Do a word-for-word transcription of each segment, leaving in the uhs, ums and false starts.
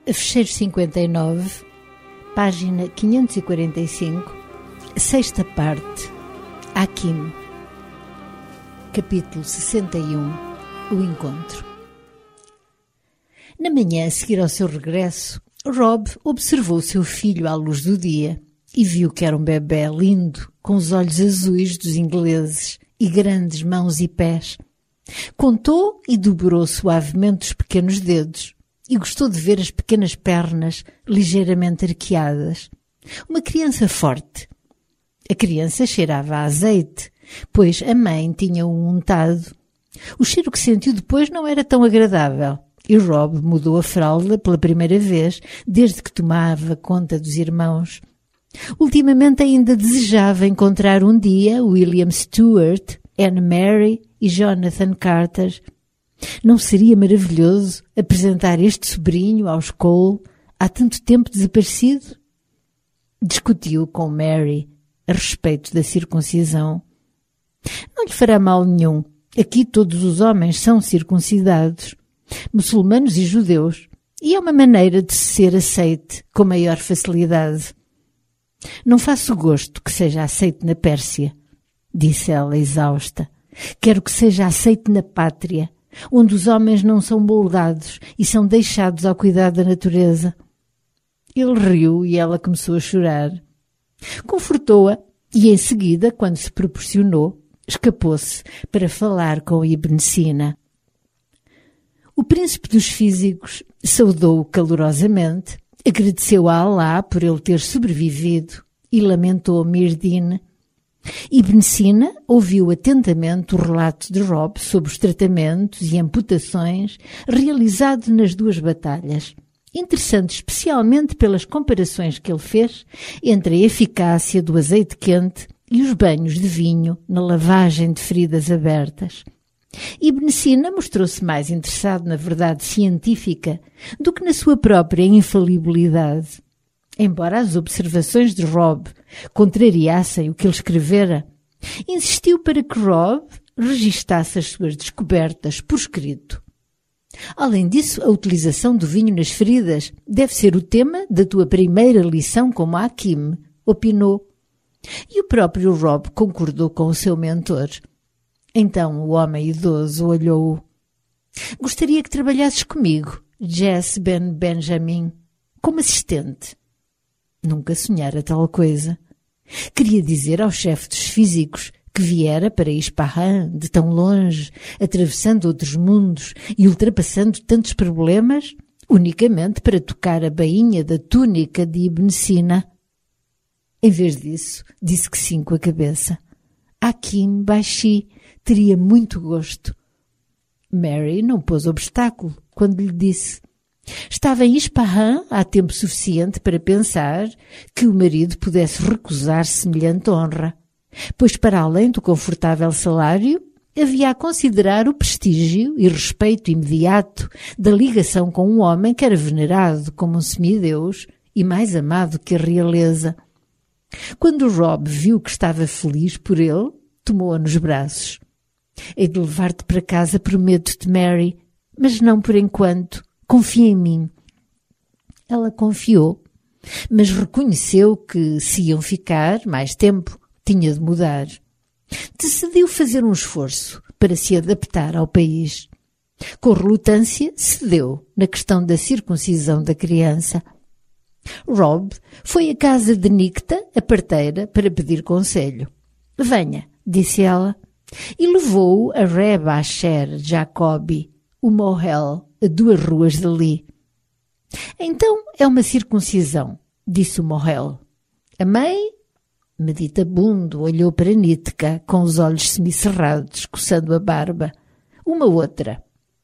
Fecheiro cinquenta e nove, página quinhentos e quarenta e cinco, sexta parte, Hakim, capítulo sessenta e um, o encontro. Na manhã a seguir ao seu regresso, Rob observou seu filho à luz do dia e viu que era um bebé lindo, com os olhos azuis dos ingleses e grandes mãos e pés. Contou e dobrou suavemente os pequenos dedos e gostou de ver as pequenas pernas ligeiramente arqueadas. Uma criança forte. A criança cheirava a azeite, pois a mãe tinha-o untado. O cheiro que sentiu depois não era tão agradável e Rob mudou a fralda pela primeira vez desde que tomava conta dos irmãos. Ultimamente ainda desejava encontrar um dia William Stewart, Anne Mary e Jonathan Carter. Não seria maravilhoso apresentar este sobrinho aos Cole, há tanto tempo desaparecido? Discutiu com Mary a respeito da circuncisão. Não lhe fará mal nenhum. Aqui todos os homens são circuncidados, muçulmanos e judeus, e é uma maneira de ser aceite com maior facilidade. Não faço gosto que seja aceite na Pérsia, disse ela exausta. Quero que seja aceite na pátria, onde os homens não são moldados e são deixados ao cuidado da natureza. Ele riu e ela começou a chorar. Confortou-a e em seguida, quando se proporcionou, escapou-se para falar com Ibn Sina. O príncipe dos físicos saudou-o calorosamente, agradeceu a Alá por ele ter sobrevivido e lamentou Mirdine. Ibn Sina ouviu atentamente o relato de Rob sobre os tratamentos e amputações realizados nas duas batalhas, interessante especialmente pelas comparações que ele fez entre a eficácia do azeite quente e os banhos de vinho na lavagem de feridas abertas. Ibn Sina mostrou-se mais interessado na verdade científica do que na sua própria infalibilidade. Embora as observações de Rob contrariassem o que ele escrevera, insistiu para que Rob registasse as suas descobertas por escrito. Além disso, a utilização do vinho nas feridas deve ser o tema da tua primeira lição como Hakim, opinou. E o próprio Rob concordou com o seu mentor. Então o homem idoso olhou-o. Gostaria que trabalhasses comigo, Jesse Ben Benjamin, como assistente. Nunca sonhara tal coisa. Queria dizer ao chefe dos físicos que viera para Ispahan de tão longe, atravessando outros mundos e ultrapassando tantos problemas, unicamente para tocar a bainha da túnica de Ibn Sina. Em vez disso, disse que sim com a cabeça. Hakim Bashi teria muito gosto. Mary não pôs obstáculo quando lhe disse. Estava em Ispahan há tempo suficiente para pensar que o marido pudesse recusar semelhante honra, pois para além do confortável salário, havia a considerar o prestígio e respeito imediato da ligação com um homem que era venerado como um semideus e mais amado que a realeza. Quando Rob viu que estava feliz por ele, tomou-a nos braços. Hei de levar-te para casa, prometo-te, Mary, mas não por enquanto. Confia em mim. Ela confiou, mas reconheceu que, se iam ficar mais tempo, tinha de mudar. Decidiu fazer um esforço para se adaptar ao país. Com relutância, cedeu na questão da circuncisão da criança. Rob foi à casa de Nikta, a parteira, para pedir conselho. Venha, disse ela, e levou-o a Reb Asher Jacobi, o Mohel, a duas ruas dali. Então é uma circuncisão, disse o Mohel. A mãe, meditabundo, olhou para Nitka com os olhos semicerrados, coçando a barba. Uma outra.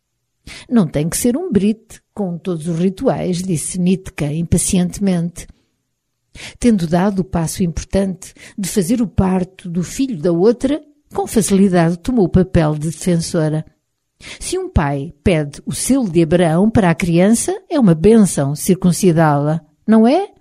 Não tem que ser um brite, com todos os rituais, disse Nitka impacientemente. Tendo dado o passo importante de fazer o parto do filho da outra, com facilidade tomou o papel de defensora. Se um pai pede o selo de Abraão para a criança, é uma bênção circuncidá-la, não é?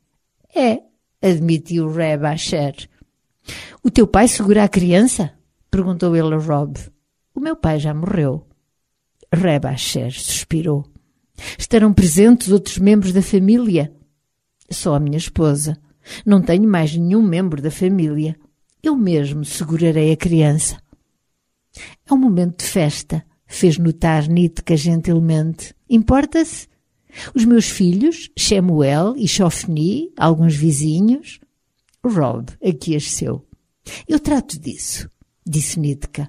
É, admitiu Reb Asher. O teu pai segura a criança? Perguntou ele a Rob. O meu pai já morreu. Reb Asher suspirou. Estarão presentes outros membros da família? Só a minha esposa. Não tenho mais nenhum membro da família. Eu mesmo segurarei a criança. É um momento de festa, fez notar Nitka gentilmente. Importa-se? Os meus filhos, Shemuel e Shofni, alguns vizinhos. Rob aqueceu. Eu trato disso, disse Nitka.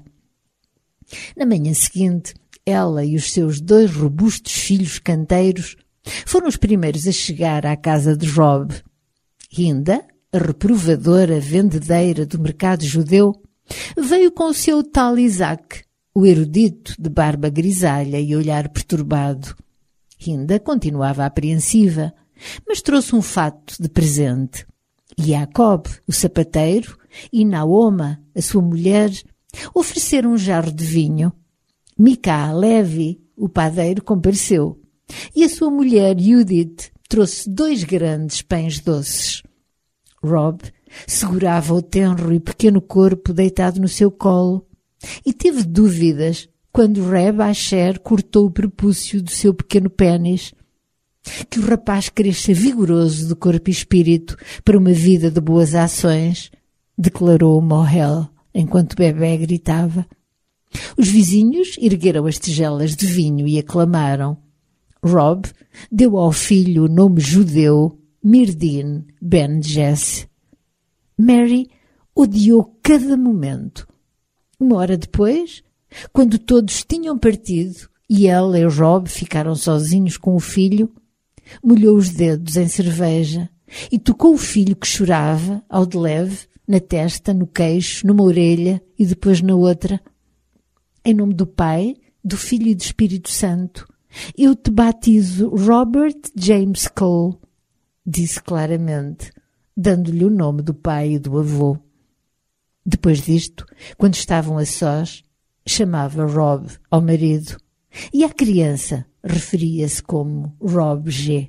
Na manhã seguinte, ela e os seus dois robustos filhos canteiros foram os primeiros a chegar à casa de Rob. Hinda, a reprovadora vendedeira do mercado judeu, veio com o seu tal Isaac, o erudito de barba grisalha e olhar perturbado. Hinda continuava apreensiva, mas trouxe um fato de presente. Jacob, o sapateiro, e Naoma, a sua mulher, ofereceram um jarro de vinho. Mika Levi, o padeiro, compareceu, e a sua mulher Judith trouxe dois grandes pães doces. Rob segurava o tenro e pequeno corpo deitado no seu colo e teve dúvidas quando Reb Asher cortou o prepúcio do seu pequeno pênis. Que o rapaz cresça vigoroso de corpo e espírito para uma vida de boas ações, declarou Mohel enquanto o bebê gritava. Os vizinhos ergueram as tigelas de vinho e aclamaram. Rob deu ao filho o nome judeu Mirdin Ben Jesse. Mary odiou cada momento. Uma hora depois, quando todos tinham partido e ela e Rob ficaram sozinhos com o filho, molhou os dedos em cerveja e tocou o filho que chorava, ao de leve, na testa, no queixo, numa orelha e depois na outra. Em nome do Pai, do Filho e do Espírito Santo, eu te batizo Robert James Cole, disse claramente, dando-lhe o nome do pai e do avô. Depois disto, quando estavam a sós, chamava Rob ao marido e à criança referia-se como Rob G.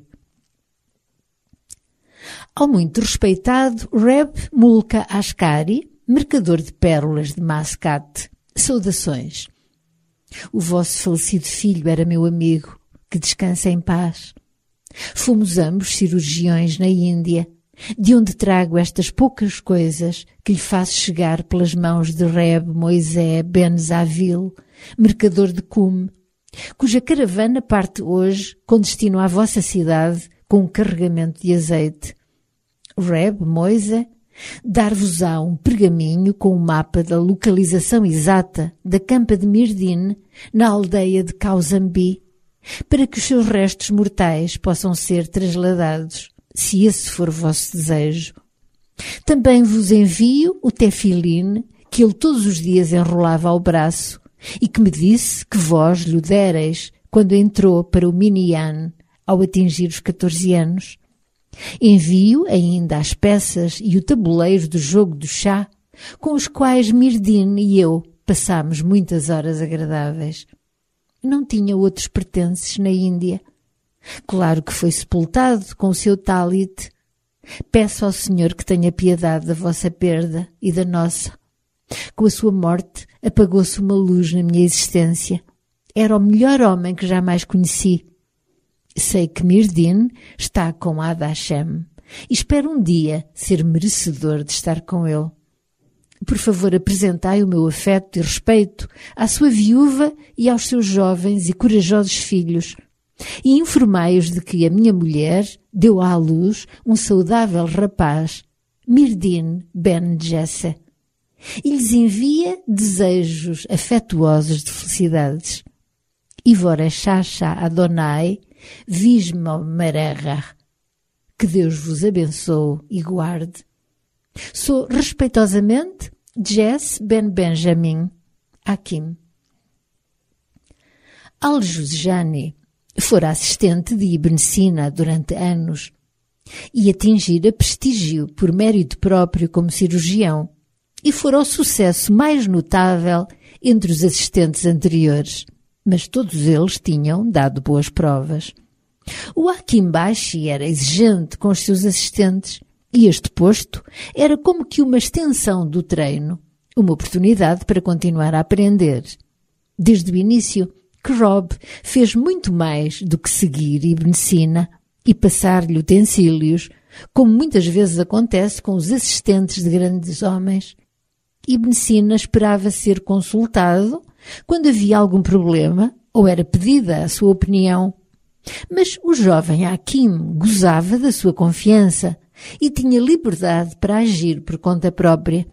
Ao muito respeitado Reb Mulka Ashkari, mercador de pérolas de Mascate, saudações. O vosso falecido filho era meu amigo, que descansa em paz. Fomos ambos cirurgiões na Índia, de onde trago estas poucas coisas que lhe faço chegar pelas mãos de Reb Moisés Ben Zavil, mercador de Cume, cuja caravana parte hoje com destino à vossa cidade com um carregamento de azeite. Reb Moisés dar-vos-á um pergaminho com o um mapa da localização exata da campa de Mirdin, na aldeia de Kauzambi, para que os seus restos mortais possam ser trasladados, se esse for o vosso desejo. Também vos envio o tefilim que ele todos os dias enrolava ao braço e que me disse que vós lhe dereis quando entrou para o Minyan ao atingir os catorze anos. Envio ainda as peças e o tabuleiro do jogo do chá, com os quais Mirdin e eu passámos muitas horas agradáveis. Não tinha outros pertences na Índia. Claro que foi sepultado com o seu talit. Peço ao Senhor que tenha piedade da vossa perda e da nossa. Com a sua morte apagou-se uma luz na minha existência. Era o melhor homem que jamais conheci. Sei que Mirdin está com Ad Hashem e espero um dia ser merecedor de estar com ele. Por favor, apresentai o meu afeto e respeito à sua viúva e aos seus jovens e corajosos filhos e informai-os de que a minha mulher deu à luz um saudável rapaz, Mirdin Ben Jesse, e lhes envia desejos afetuosos de felicidades. Ivoreshasha Adonai Vismo Mererra. Que Deus vos abençoe e guarde. Sou respeitosamente Jesse Ben Benjamin Hakim. Al-Juzjani fora assistente de Ibn Sina durante anos e atingira prestígio por mérito próprio como cirurgião e fora o sucesso mais notável entre os assistentes anteriores, mas todos eles tinham dado boas provas. O Hakim Bashi era exigente com os seus assistentes e este posto era como que uma extensão do treino, uma oportunidade para continuar a aprender. Desde o início, que Rob fez muito mais do que seguir Ibn Sina e passar-lhe utensílios, como muitas vezes acontece com os assistentes de grandes homens. Ibn Sina esperava ser consultado quando havia algum problema ou era pedida a sua opinião. Mas o jovem Hakim gozava da sua confiança e tinha liberdade para agir por conta própria.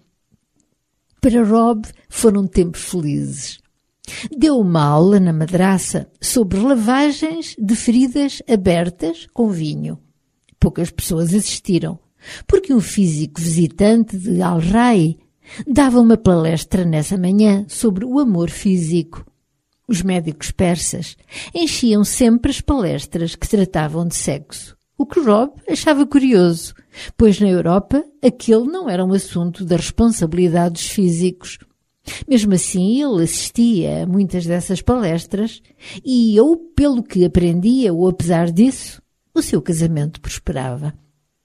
Para Rob foram tempos felizes. Deu uma aula na madraça sobre lavagens de feridas abertas com vinho. Poucas pessoas assistiram, porque um físico visitante de Al-Rai dava uma palestra nessa manhã sobre o amor físico. Os médicos persas enchiam sempre as palestras que tratavam de sexo, o que Rob achava curioso, pois na Europa aquele não era um assunto da responsabilidade dos físicos. Mesmo assim, ele assistia a muitas dessas palestras e, ou pelo que aprendia, ou apesar disso, o seu casamento prosperava.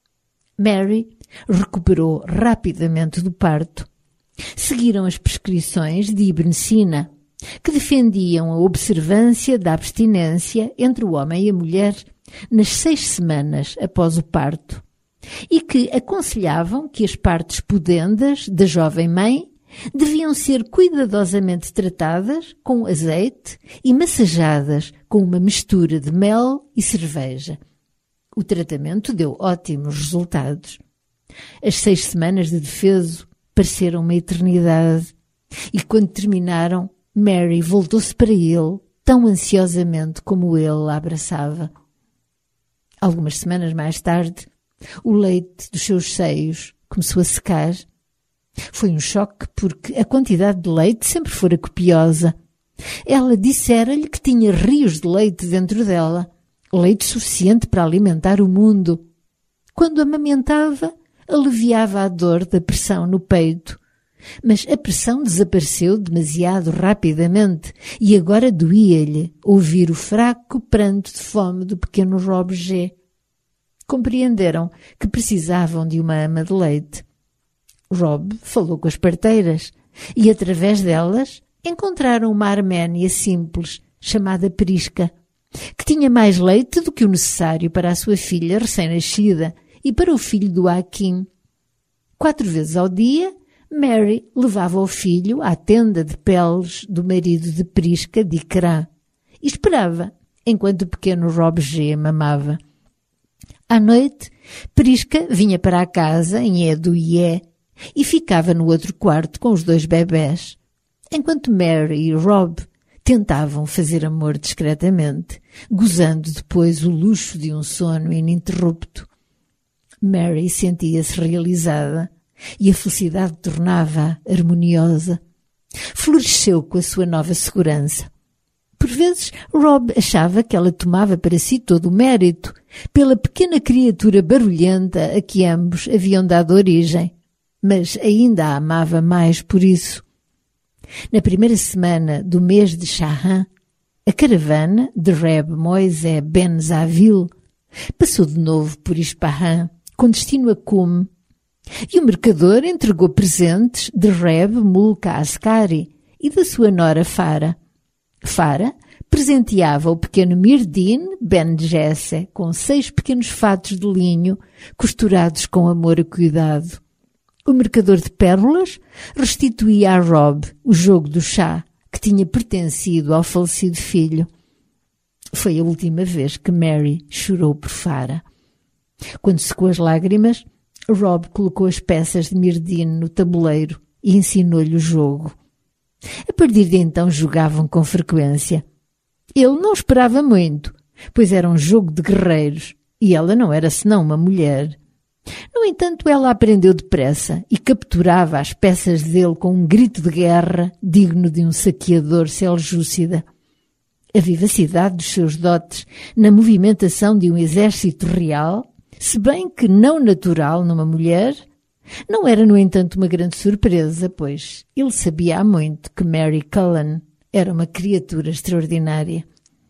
Mary recuperou rapidamente do parto. Seguiram as prescrições de Ibn Sina, que defendiam a observância da abstinência entre o homem e a mulher nas seis semanas após o parto, e que aconselhavam que as partes pudendas da jovem mãe deviam ser cuidadosamente tratadas com azeite e massajadas com uma mistura de mel e cerveja. O tratamento deu ótimos resultados. As seis semanas de defeso pareceram uma eternidade, e quando terminaram, Mary voltou-se para ele tão ansiosamente como ele a abraçava. Algumas semanas mais tarde, o leite dos seus seios começou a secar. Foi um choque porque a quantidade de leite sempre fora copiosa. Ela dissera-lhe que tinha rios de leite dentro dela, leite suficiente para alimentar o mundo. Quando amamentava, aliviava a dor da pressão no peito. Mas a pressão desapareceu demasiado rapidamente e agora doía-lhe ouvir o fraco pranto de fome do pequeno Rob G. Compreenderam que precisavam de uma ama de leite. Rob falou com as parteiras e, através delas, encontraram uma arménia simples, chamada Prisca, que tinha mais leite do que o necessário para a sua filha recém-nascida e para o filho do Hakim. Quatro vezes ao dia, Mary levava o filho à tenda de peles do marido de Prisca, de Ikram, e esperava, enquanto o pequeno Rob G mamava. À noite, Prisca vinha para a casa em Edo-Ié e ficava no outro quarto com os dois bebés, enquanto Mary e Rob tentavam fazer amor discretamente, gozando depois o luxo de um sono ininterrupto. Mary sentia-se realizada e a felicidade tornava-a harmoniosa. Floresceu com a sua nova segurança. Por vezes, Rob achava que ela tomava para si todo o mérito pela pequena criatura barulhenta a que ambos haviam dado origem, mas ainda a amava mais por isso. Na primeira semana do mês de Shahan, a caravana de Reb Moisés ben Zavil passou de novo por Ispahan, com destino a Qum, e o mercador entregou presentes de Reb Mulka Askari e da sua nora Fara. Fara presenteava o pequeno Mirdin ben Jesse com seis pequenos fatos de linho costurados com amor e cuidado. O mercador de pérolas restituía a Rob o jogo do chá que tinha pertencido ao falecido filho. Foi a última vez que Mary chorou por Fara. Quando secou as lágrimas, Rob colocou as peças de Mirdin no tabuleiro e ensinou-lhe o jogo. A partir de então jogavam com frequência. Ele não esperava muito, pois era um jogo de guerreiros e ela não era senão uma mulher. No entanto, ela aprendeu depressa e capturava as peças dele com um grito de guerra digno de um saqueador seljúcida. A vivacidade dos seus dotes na movimentação de um exército real, se bem que não natural numa mulher, não era, no entanto, uma grande surpresa, pois ele sabia há muito que Mary Cullen era uma criatura extraordinária.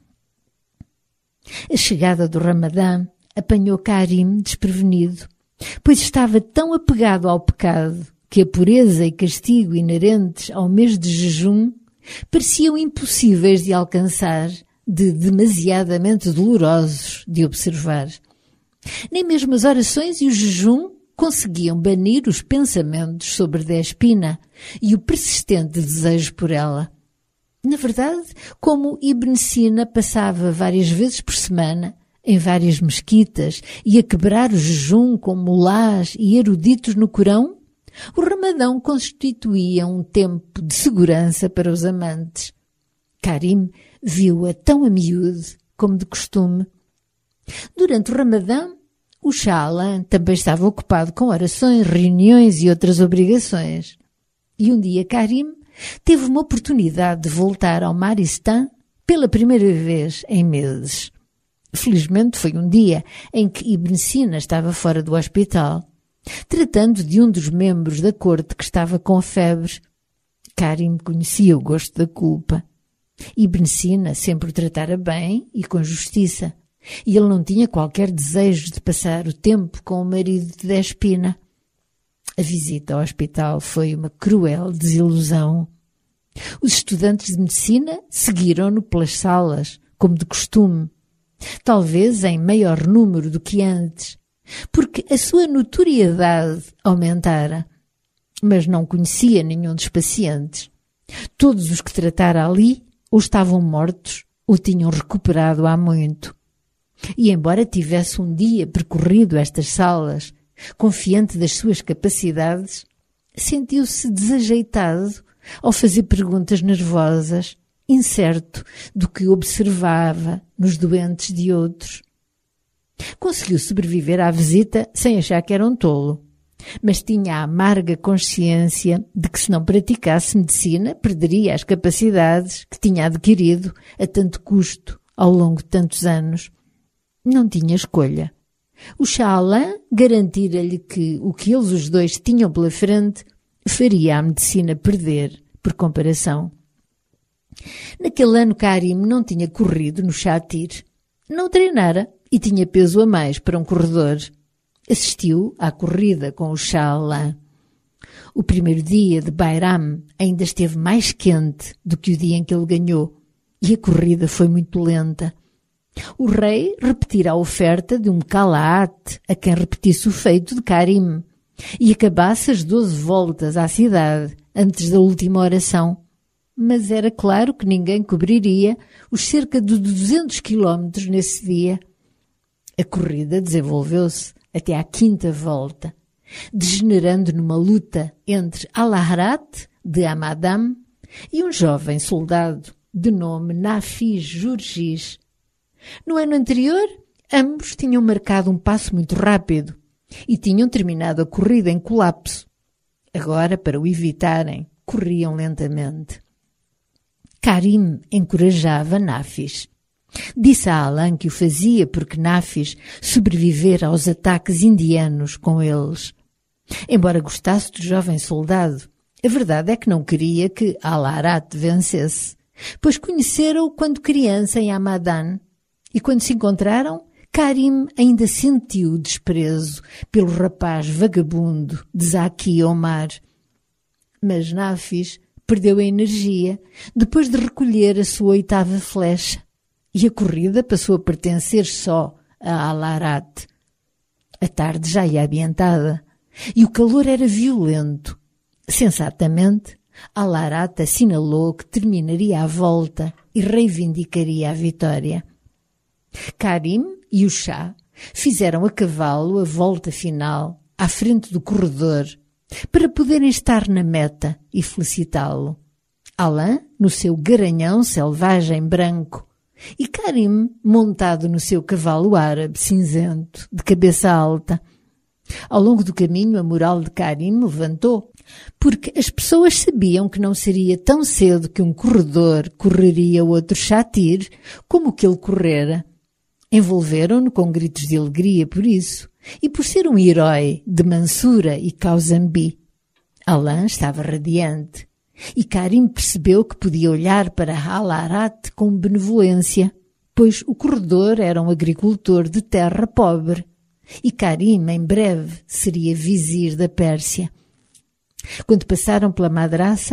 A chegada do Ramadã apanhou Karim desprevenido, pois estava tão apegado ao pecado que a pureza e castigo inerentes ao mês de jejum pareciam impossíveis de alcançar, de demasiadamente dolorosos de observar. Nem mesmo as orações e o jejum conseguiam banir os pensamentos sobre Despina e o persistente desejo por ela. Na verdade, como Ibn Sina passava várias vezes por semana em várias mesquitas e a quebrar o jejum com mulás e eruditos no Corão, o Ramadão constituía um tempo de segurança para os amantes. Karim viu-a tão a miúde como de costume. Durante o Ramadão, o Shah Alam também estava ocupado com orações, reuniões e outras obrigações. E um dia Karim teve uma oportunidade de voltar ao Maristã pela primeira vez em meses. Felizmente foi um dia em que Ibn Sina estava fora do hospital, tratando de um dos membros da corte que estava com febre. Karim conhecia o gosto da culpa. Ibn Sina sempre o tratara bem e com justiça, e ele não tinha qualquer desejo de passar o tempo com o marido de Despina. A visita ao hospital foi uma cruel desilusão. Os estudantes de medicina seguiram-no pelas salas, como de costume, talvez em maior número do que antes, porque a sua notoriedade aumentara, mas não conhecia nenhum dos pacientes. Todos os que tratara ali ou estavam mortos ou tinham recuperado há muito. E embora tivesse um dia percorrido estas salas, confiante das suas capacidades, sentiu-se desajeitado ao fazer perguntas nervosas, incerto do que observava nos doentes de outros. Conseguiu sobreviver à visita sem achar que era um tolo, mas tinha a amarga consciência de que se não praticasse medicina perderia as capacidades que tinha adquirido a tanto custo ao longo de tantos anos. Não tinha escolha. O Shah Alam garantira-lhe que o que eles os dois tinham pela frente faria a medicina perder por comparação. Naquele ano Karim não tinha corrido no Shatir. Não treinara e tinha peso a mais para um corredor. Assistiu à corrida com o Shah Alam. O primeiro dia de Bairam ainda esteve mais quente do que o dia em que ele ganhou, e a corrida foi muito lenta. O rei repetira a oferta de um calaat a quem repetisse o feito de Karim e acabasse as doze voltas à cidade antes da última oração. Mas era claro que ninguém cobriria os cerca de duzentos quilómetros nesse dia. A corrida desenvolveu-se até à quinta volta, degenerando numa luta entre Al-Ahrat, de Hamadam, e um jovem soldado de nome Nafis Jurgis. No ano anterior, ambos tinham marcado um passo muito rápido e tinham terminado a corrida em colapso. Agora, para o evitarem, corriam lentamente. Karim encorajava Nafis. Disse a Alam que o fazia porque Nafis sobrevivera aos ataques indianos com eles. Embora gostasse do jovem soldado, a verdade é que não queria que Al-Ahrat vencesse, pois conhecera-o quando criança em Hamadan, e quando se encontraram, Karim ainda sentiu desprezo pelo rapaz vagabundo de Zaki Omar. Mas Nafis perdeu a energia depois de recolher a sua oitava flecha, e a corrida passou a pertencer só a Al-Ahrat. A tarde já ia adiantada, e o calor era violento. Sensatamente, Al-Ahrat assinalou que terminaria a volta e reivindicaria a vitória. Karim e o Shah fizeram a cavalo a volta final à frente do corredor para poderem estar na meta e felicitá-lo. Alam no seu garanhão selvagem branco e Karim montado no seu cavalo árabe cinzento, de cabeça alta. Ao longo do caminho a moral de Karim levantou, porque as pessoas sabiam que não seria tão cedo que um corredor correria outro Shatir como o que ele correra. Envolveram-no com gritos de alegria por isso, e por ser um herói de Mansura e Kaushambi. Alam estava radiante, e Karim percebeu que podia olhar para Al-Ahrat com benevolência, pois o corredor era um agricultor de terra pobre, e Karim em breve seria vizir da Pérsia. Quando passaram pela madraça,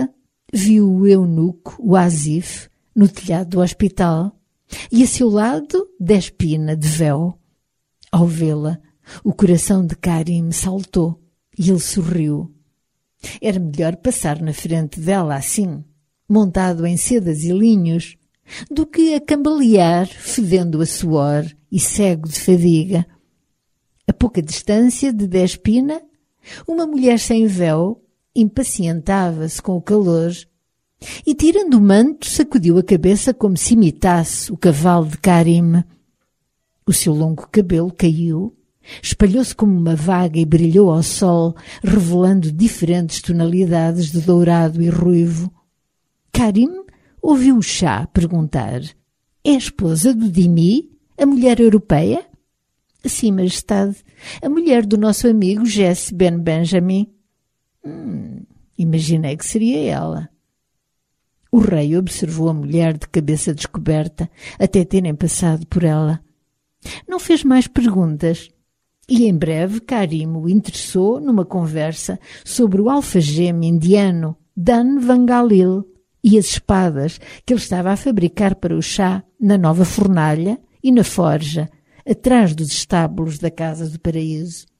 viu o eunuco, o Asif, no telhado do hospital, e a seu lado Despina de véu. Ao vê-la, o coração de Karim saltou e ele sorriu. Era melhor passar na frente dela assim, montado em sedas e linhos, do que a cambalear, fedendo a suor e cego de fadiga. A pouca distância de Despina, uma mulher sem véu impacientava-se com o calor e, tirando o manto, sacudiu a cabeça como se imitasse o cavalo de Karim. O seu longo cabelo caiu, espalhou-se como uma vaga e brilhou ao sol, revelando diferentes tonalidades de dourado e ruivo. Karim ouviu o Shah perguntar: "É a esposa do Dhimmi, a mulher europeia?" "Sim, majestade, a mulher do nosso amigo Jesse Ben Benjamin." Hum, imaginei que seria ela. O rei observou a mulher de cabeça descoberta até terem passado por ela. Não fez mais perguntas e em breve Karim o interessou numa conversa sobre o alfageme indiano Dan Vangalil e as espadas que ele estava a fabricar para o chá na nova fornalha e na forja, atrás dos estábulos da Casa do Paraíso.